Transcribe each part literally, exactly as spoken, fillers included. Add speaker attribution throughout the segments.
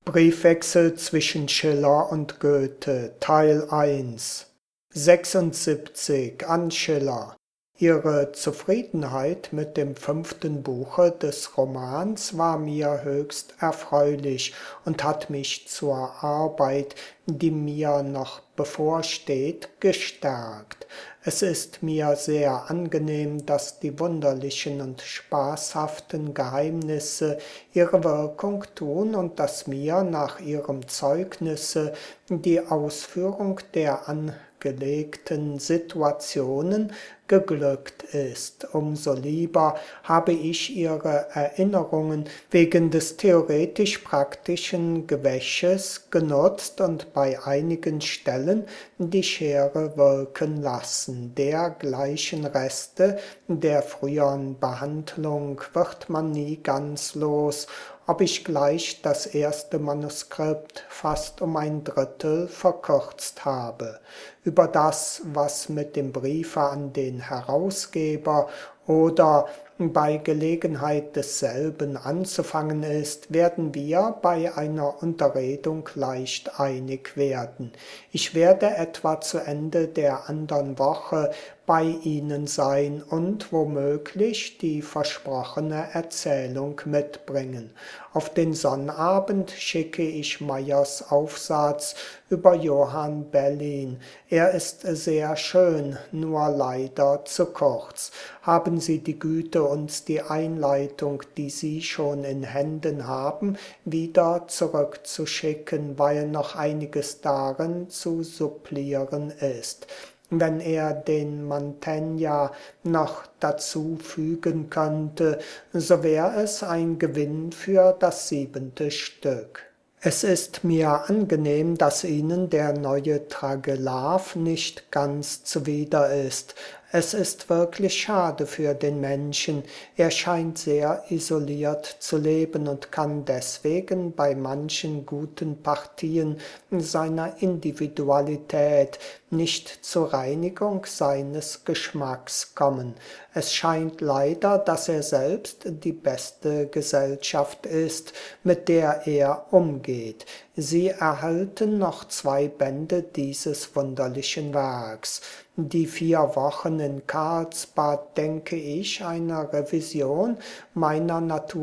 Speaker 1: Briefwechsel zwischen Schiller und Goethe, Teil eins. sechsundsiebzig an Schiller. Ihre Zufriedenheit mit dem fünften Buche des Romans war mir höchst erfreulich und hat mich zur Arbeit, die mir noch bevorsteht, gestärkt. Es ist mir sehr angenehm, dass die wunderlichen und spaßhaften Geheimnisse ihre Wirkung tun und dass mir nach ihrem Zeugnisse die Ausführung der angelegten Situationen geglückt ist. Umso lieber habe ich ihre Erinnerungen wegen des theoretisch-praktischen Gewäsches genutzt und bei einigen Stellen die Schere wirken lassen. Dergleichen Reste der früheren Behandlung wird man nie ganz los, ob ich gleich das erste Manuskript fast um ein Drittel verkürzt habe. Über das, was mit dem Briefe an den Herausgeber oder bei Gelegenheit desselben anzufangen ist, werden wir bei einer Unterredung leicht einig werden. Ich werde etwa zu Ende der andern Woche bei Ihnen sein und womöglich die versprochene Erzählung mitbringen. Auf den Sonnabend schicke ich Meyers Aufsatz über Johann Bellin. Er ist sehr schön, nur leider zu kurz. Haben Sie die Güte, uns die Einleitung, die Sie schon in Händen haben, wieder zurückzuschicken, weil noch einiges darin zu supplieren ist. Wenn er den Mantegna noch dazu fügen könnte, so wär es ein Gewinn für das siebente Stück. Es ist mir angenehm, dass Ihnen der neue Tragelav nicht ganz zuwider ist. Es ist wirklich schade für den Menschen. Er scheint sehr isoliert zu leben und kann deswegen bei manchen guten Partien seiner Individualität nicht zur Reinigung seines Geschmacks kommen. Es scheint leider, dass er selbst die beste Gesellschaft ist, mit der er umgeht. Sie erhalten noch zwei Bände dieses wunderlichen Werks. Die vier Wochen in Karlsbad denke ich einer Revision meiner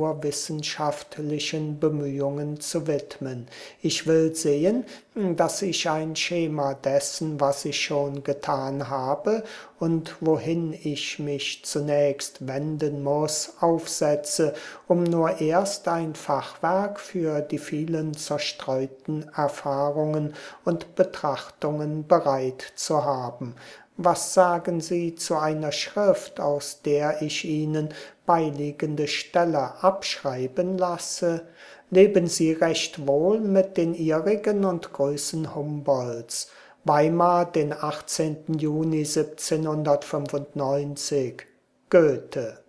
Speaker 1: naturwissenschaftlichen Bemühungen zu widmen. Ich will sehen, dass ich ein Schema dessen, was ich schon getan habe und wohin ich mich zunächst wenden muss, aufsetze, um nur erst ein Fachwerk für die vielen zerstreuten Erfahrungen und Betrachtungen bereit zu haben. Was sagen Sie zu einer Schrift, aus der ich Ihnen beiliegende Stelle abschreiben lasse? Leben Sie recht wohl mit den Ihrigen und grüßen Humboldts. Weimar, den achtzehnten Juni siebzehnhundertfünfundneunzig. Goethe.